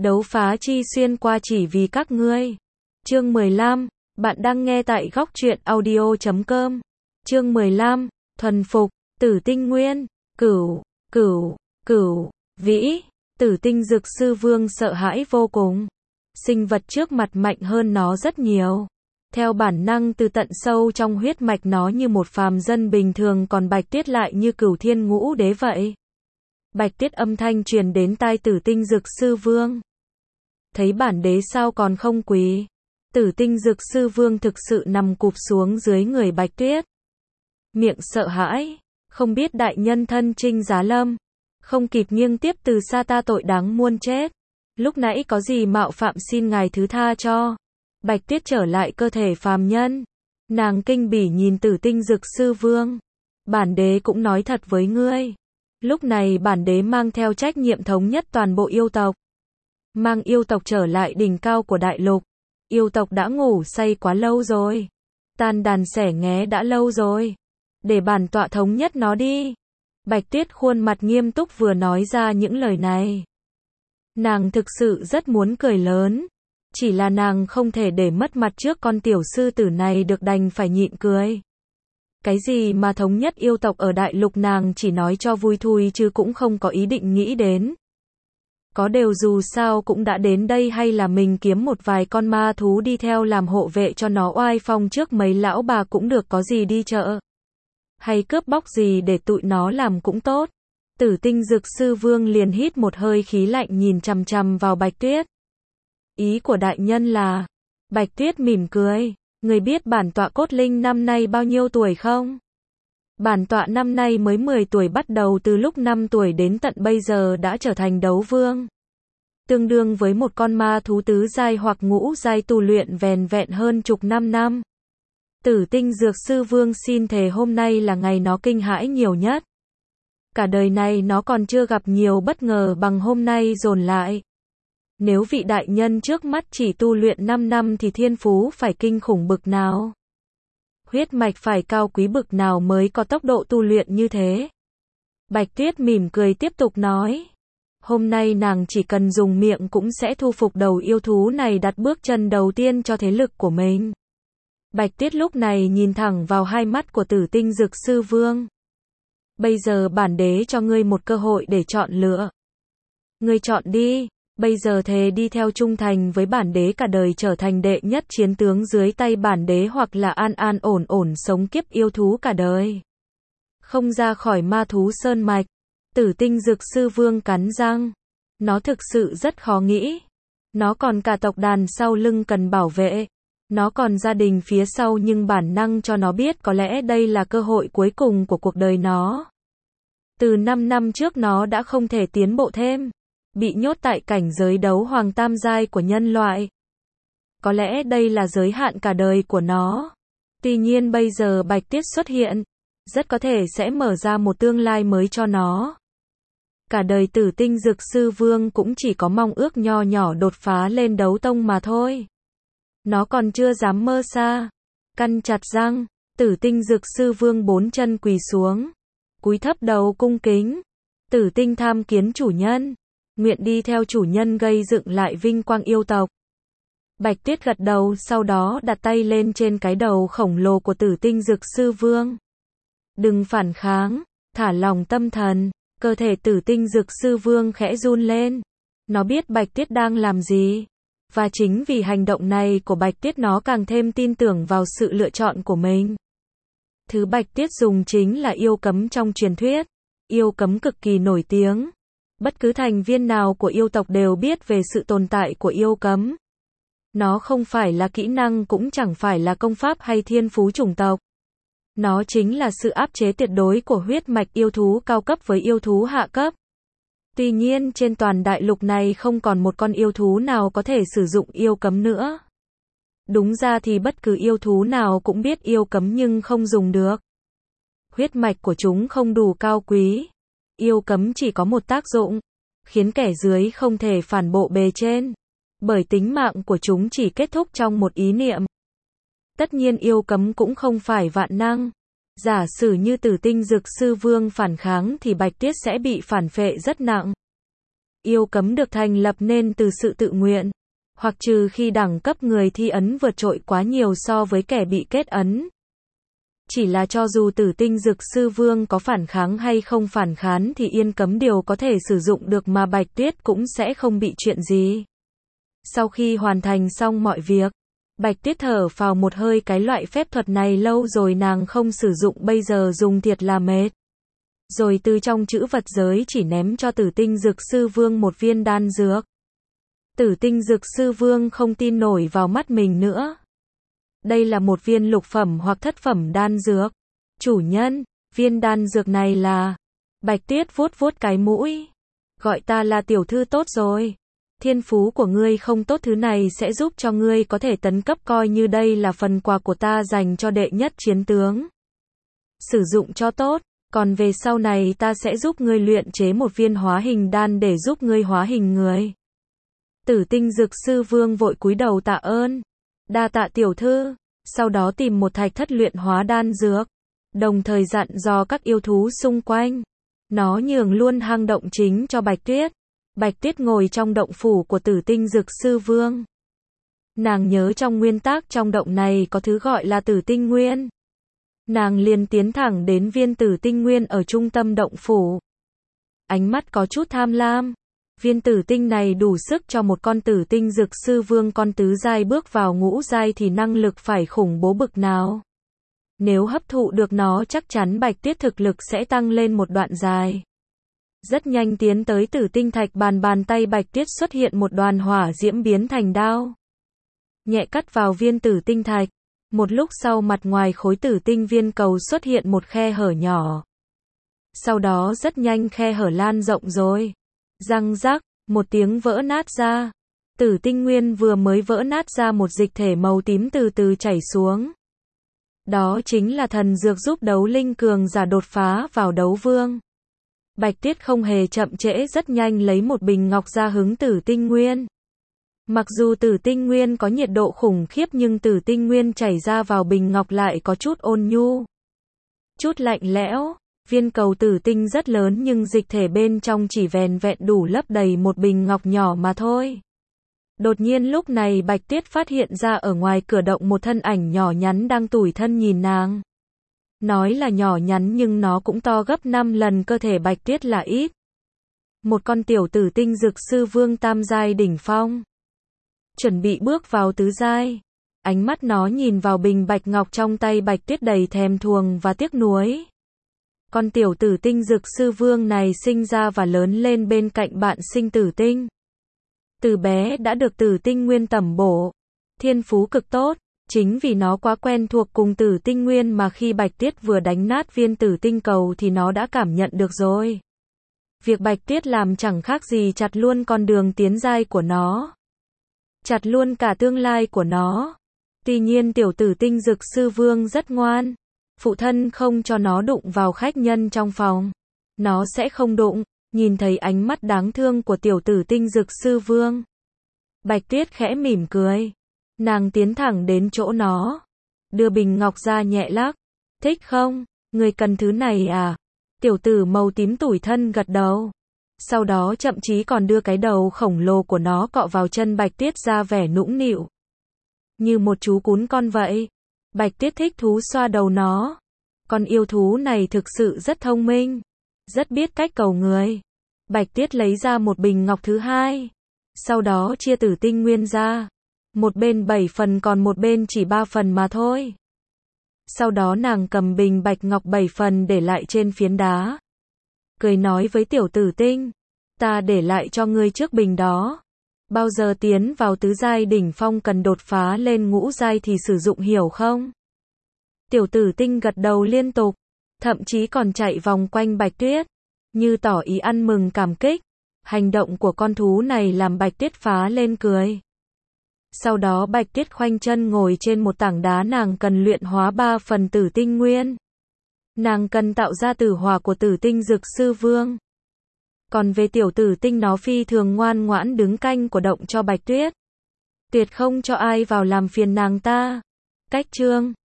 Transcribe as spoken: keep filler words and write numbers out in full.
Đấu phá chi xuyên qua chỉ vì các ngươi. Chương mười lăm, bạn đang nghe tại góc truyện audio chấm com. Chương mười lăm, thuần phục, Tử Tinh Nguyên, Cửu, Cửu, Cửu, Vĩ, Tử Tinh Dược Sư Vương sợ hãi vô cùng. Sinh vật trước mặt mạnh hơn nó rất nhiều. Theo bản năng từ tận sâu trong huyết mạch nó như một phàm dân bình thường, còn Bạch Tuyết lại như cửu thiên ngũ đế vậy. Bạch Tuyết âm thanh truyền đến tai Tử Tinh Dược Sư Vương. Thấy bản đế sao còn không quỳ? Tử Tinh Dược Sư Vương thực sự nằm cụp xuống dưới người Bạch Tuyết. Miệng sợ hãi, không biết đại nhân thân trinh giá lâm, không kịp nghiêng tiếp từ xa, ta tội đáng muôn chết. Lúc nãy có gì mạo phạm xin ngài thứ tha cho. Bạch Tuyết trở lại cơ thể phàm nhân. Nàng kinh bỉ nhìn Tử Tinh Dược Sư Vương. Bản đế cũng nói thật với ngươi. Lúc này bản đế mang theo trách nhiệm thống nhất toàn bộ yêu tộc. Mang yêu tộc trở lại đỉnh cao của đại lục. Yêu tộc đã ngủ say quá lâu rồi. Tan đàn xẻ nghé đã lâu rồi. Để bản tọa thống nhất nó đi. Bạch Tuyết khuôn mặt nghiêm túc vừa nói ra những lời này. Nàng thực sự rất muốn cười lớn. Chỉ là nàng không thể để mất mặt trước con tiểu sư tử này được, đành phải nhịn cười. Cái gì mà thống nhất yêu tộc ở đại lục nàng chỉ nói cho vui thôi chứ cũng không có ý định nghĩ đến. Có điều dù sao cũng đã đến đây, hay là mình kiếm một vài con ma thú đi theo làm hộ vệ cho nó oai phong trước mấy lão bà cũng được, có gì đi chợ. Hay cướp bóc gì để tụi nó làm cũng tốt. Tử Tinh Dược Sư Vương liền hít một hơi khí lạnh nhìn chằm chằm vào Bạch Tuyết. Ý của đại nhân là... Bạch Tuyết mỉm cười. Người biết bản tọa Cốt Linh năm nay bao nhiêu tuổi không? Bản tọa năm nay mới mười tuổi, bắt đầu từ lúc năm tuổi đến tận bây giờ đã trở thành đấu vương. Tương đương với một con ma thú tứ giai hoặc ngũ giai tu luyện vẻn vẹn hơn chục năm năm. Tử Tinh Dược Sư Vương xin thề hôm nay là ngày nó kinh hãi nhiều nhất. Cả đời này nó còn chưa gặp nhiều bất ngờ bằng hôm nay dồn lại. Nếu vị đại nhân trước mắt chỉ tu luyện năm năm thì thiên phú phải kinh khủng bực nào? Huyết mạch phải cao quý bực nào mới có tốc độ tu luyện như thế? Bạch Tuyết mỉm cười tiếp tục nói. Hôm nay nàng chỉ cần dùng miệng cũng sẽ thu phục đầu yêu thú này, đặt bước chân đầu tiên cho thế lực của mình. Bạch Tuyết lúc này nhìn thẳng vào hai mắt của Tử Tinh Dược Sư Vương. Bây giờ bản đế cho ngươi một cơ hội để chọn lựa. Ngươi chọn đi. Bây giờ thề đi theo trung thành với bản đế cả đời, trở thành đệ nhất chiến tướng dưới tay bản đế, hoặc là an an ổn ổn sống kiếp yêu thú cả đời. Không ra khỏi ma thú sơn mạch. Tử Tinh Dược Sư Vương cắn răng. Nó thực sự rất khó nghĩ. Nó còn cả tộc đàn sau lưng cần bảo vệ. Nó còn gia đình phía sau, nhưng bản năng cho nó biết có lẽ đây là cơ hội cuối cùng của cuộc đời nó. Từ năm năm trước nó đã không thể tiến bộ thêm. Bị nhốt tại cảnh giới đấu hoàng tam giai của nhân loại. Có lẽ đây là giới hạn cả đời của nó. Tuy nhiên bây giờ Bạch Tuyết xuất hiện, rất có thể sẽ mở ra một tương lai mới cho nó. Cả đời Tử Tinh Dược Sư Vương cũng chỉ có mong ước nho nhỏ đột phá lên đấu tông mà thôi. Nó còn chưa dám mơ xa. Căn chặt răng, Tử Tinh Dược Sư Vương bốn chân quỳ xuống, cúi thấp đầu cung kính. Tử Tinh tham kiến chủ nhân. Nguyện đi theo chủ nhân gây dựng lại vinh quang yêu tộc. Bạch Tuyết gật đầu, sau đó đặt tay lên trên cái đầu khổng lồ của Tử Tinh Dược Sư Vương. Đừng phản kháng, thả lòng tâm thần. Cơ thể Tử Tinh Dược Sư Vương khẽ run lên. Nó biết Bạch Tuyết đang làm gì. Và chính vì hành động này của Bạch Tuyết nó càng thêm tin tưởng vào sự lựa chọn của mình. Thứ Bạch Tuyết dùng chính là yêu cấm trong truyền thuyết. Yêu cấm cực kỳ nổi tiếng. Bất cứ thành viên nào của yêu tộc đều biết về sự tồn tại của yêu cấm. Nó không phải là kỹ năng, cũng chẳng phải là công pháp hay thiên phú chủng tộc. Nó chính là sự áp chế tuyệt đối của huyết mạch yêu thú cao cấp với yêu thú hạ cấp. Tuy nhiên trên toàn đại lục này không còn một con yêu thú nào có thể sử dụng yêu cấm nữa. Đúng ra thì bất cứ yêu thú nào cũng biết yêu cấm nhưng không dùng được. Huyết mạch của chúng không đủ cao quý. Yêu cấm chỉ có một tác dụng, khiến kẻ dưới không thể phản bộ bề trên. Bởi tính mạng của chúng chỉ kết thúc trong một ý niệm. Tất nhiên yêu cấm cũng không phải vạn năng. Giả sử như Tử Tinh Dược Sư Vương phản kháng thì Bạch Tuyết sẽ bị phản phệ rất nặng. Yêu cấm được thành lập nên từ sự tự nguyện, hoặc trừ khi đẳng cấp người thi ấn vượt trội quá nhiều so với kẻ bị kết ấn. Chỉ là cho dù Tử Tinh Dực Sư Vương có phản kháng hay không phản kháng thì yên cấm điều có thể sử dụng được mà Bạch Tuyết cũng sẽ không bị chuyện gì. Sau khi hoàn thành xong mọi việc, Bạch Tuyết thở phào một hơi, cái loại phép thuật này lâu rồi nàng không sử dụng, bây giờ dùng thiệt là mệt. Rồi từ trong chữ vật giới chỉ ném cho Tử Tinh Dực Sư Vương một viên đan dược. Tử Tinh Dực Sư Vương không tin nổi vào mắt mình nữa. Đây là một viên lục phẩm hoặc thất phẩm đan dược. Chủ nhân, viên đan dược này là... Bạch Tuyết vuốt vuốt cái mũi. Gọi ta là tiểu thư tốt rồi. Thiên phú của ngươi không tốt, thứ này sẽ giúp cho ngươi có thể tấn cấp, coi như đây là phần quà của ta dành cho đệ nhất chiến tướng. Sử dụng cho tốt, còn về sau này ta sẽ giúp ngươi luyện chế một viên hóa hình đan để giúp ngươi hóa hình người. Tử Tinh Dực Sư Vương vội cúi đầu tạ ơn. Đa tạ tiểu thư, sau đó tìm một thạch thất luyện hóa đan dược, đồng thời dặn dò các yêu thú xung quanh. Nó nhường luôn hang động chính cho Bạch Tuyết. Bạch Tuyết ngồi trong động phủ của Tử Tinh Dực Sư Vương. Nàng nhớ trong nguyên tắc trong động này có thứ gọi là Tử Tinh Nguyên. Nàng liền tiến thẳng đến viên Tử Tinh Nguyên ở trung tâm động phủ. Ánh mắt có chút tham lam. Viên tử tinh này đủ sức cho một con Tử Tinh Dực Sư Vương con tứ giai bước vào ngũ giai thì năng lực phải khủng bố bực nào. Nếu hấp thụ được nó chắc chắn Bạch Tuyết thực lực sẽ tăng lên một đoạn dài. Rất nhanh tiến tới Tử Tinh Thạch bàn, bàn tay Bạch Tuyết xuất hiện một đoàn hỏa diễm biến thành đao. Nhẹ cắt vào viên Tử Tinh Thạch. Một lúc sau mặt ngoài khối tử tinh viên cầu xuất hiện một khe hở nhỏ. Sau đó rất nhanh khe hở lan rộng rồi. Răng rắc, một tiếng vỡ nát ra. Tử tinh nguyên vừa mới vỡ nát ra, một dịch thể màu tím từ từ chảy xuống. Đó chính là thần dược giúp đấu linh cường giả đột phá vào đấu vương. Bạch Tuyết không hề chậm trễ, rất nhanh lấy một bình ngọc ra hứng tử tinh nguyên. Mặc dù tử tinh nguyên có nhiệt độ khủng khiếp nhưng tử tinh nguyên chảy ra vào bình ngọc lại có chút ôn nhu, chút lạnh lẽo. Viên cầu tử tinh rất lớn nhưng dịch thể bên trong chỉ vèn vẹn đủ lấp đầy một bình ngọc nhỏ mà thôi. Đột nhiên lúc này Bạch Tuyết phát hiện ra ở ngoài cửa động một thân ảnh nhỏ nhắn đang tủi thân nhìn nàng. Nói là nhỏ nhắn nhưng nó cũng to gấp năm lần cơ thể Bạch Tuyết là ít. Một con tiểu Tử Tinh Dực Sư Vương tam giai đỉnh phong. Chuẩn bị bước vào tứ giai. Ánh mắt nó nhìn vào bình bạch ngọc trong tay Bạch Tuyết đầy thèm thuồng và tiếc nuối. Con tiểu Tử Tinh Dực Sư Vương này sinh ra và lớn lên bên cạnh bạn sinh tử tinh. Từ bé đã được tử tinh nguyên tẩm bổ. Thiên phú cực tốt. Chính vì nó quá quen thuộc cùng tử tinh nguyên mà khi Bạch Tuyết vừa đánh nát viên tử tinh cầu thì nó đã cảm nhận được rồi. Việc Bạch Tuyết làm chẳng khác gì chặt luôn con đường tiến giai của nó. Chặt luôn cả tương lai của nó. Tuy nhiên tiểu Tử Tinh Dực Sư Vương rất ngoan. Phụ thân không cho nó đụng vào khách nhân trong phòng. Nó sẽ không đụng. Nhìn thấy ánh mắt đáng thương của tiểu Tử Tinh Dực Sư Vương, Bạch Tuyết khẽ mỉm cười. Nàng tiến thẳng đến chỗ nó, đưa bình ngọc ra nhẹ lắc. Thích không? Người cần thứ này à? Tiểu tử màu tím tủi thân gật đầu. Sau đó chậm chí còn đưa cái đầu khổng lồ của nó cọ vào chân Bạch Tuyết ra vẻ nũng nịu. Như một chú cún con vậy. Bạch Tuyết thích thú xoa đầu nó. Con yêu thú này thực sự rất thông minh. Rất biết cách cầu người. Bạch Tuyết lấy ra một bình ngọc thứ hai. Sau đó chia tử tinh nguyên ra. Một bên bảy phần còn một bên chỉ ba phần mà thôi. Sau đó nàng cầm bình bạch ngọc bảy phần để lại trên phiến đá. Cười nói với tiểu tử tinh. Ta để lại cho ngươi trước bình đó. Bao giờ tiến vào tứ giai đỉnh phong cần đột phá lên ngũ giai thì sử dụng, hiểu không? Tiểu tử tinh gật đầu liên tục. Thậm chí còn chạy vòng quanh Bạch Tuyết. Như tỏ ý ăn mừng cảm kích. Hành động của con thú này làm Bạch Tuyết phá lên cười. Sau đó Bạch Tuyết khoanh chân ngồi trên một tảng đá, nàng cần luyện hóa ba phần tử tinh nguyên. Nàng cần tạo ra tử hỏa của Tử Tinh Dực Sư Vương. Còn về tiểu tử tinh, nó phi thường ngoan ngoãn đứng canh của động cho Bạch Tuyết. Tuyệt không cho ai vào làm phiền nàng ta. Cách chương